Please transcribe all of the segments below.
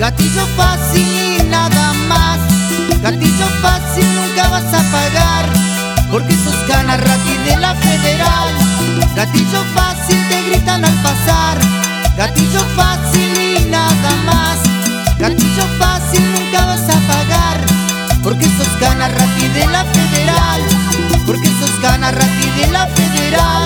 Gatillo fácil y nada más. Gatillo fácil nunca vas a pagar, porque sos Canarrati de la Federal. Gatillo fácil te gritan al pasar. Gatillo fácil y nada más. Gatillo fácil nunca vas a pagar, porque sos Canarrati de la Federal. Porque sos Canarrati de la Federal.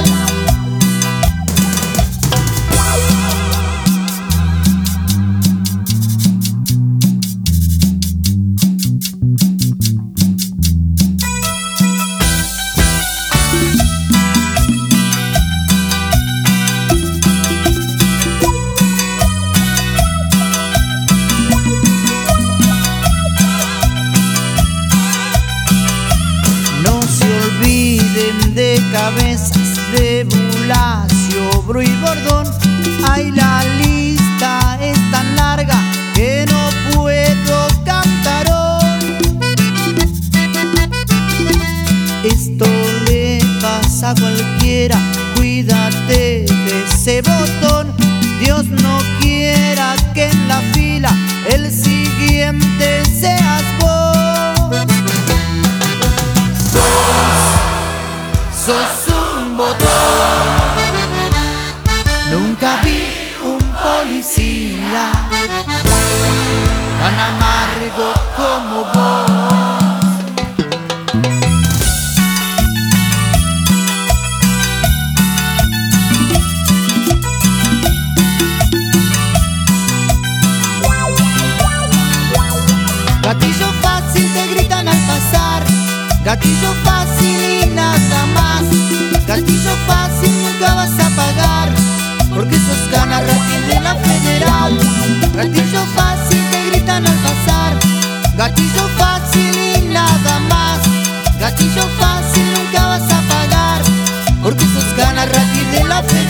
De cabezas de Bulacio, Bru y Bordón. Ay, la lista es tan larga que no puedo cantar hoy. Esto le pasa a cualquiera, cuídate de ese botón. Dios no quiera que en la fila el siguiente seas vos. Sos un botón. Nunca vi un policía tan amargo como vos. Gatillo fácil te gritan al pasar. Gatillo fácil y nada más. Gatillo fácil nunca vas a pagar, porque sos Canarrati de la Federal. Gatillo fácil te gritan al pasar. Gatillo fácil y nada más. Gatillo fácil nunca vas a pagar, porque sos Canarrati de la Federal.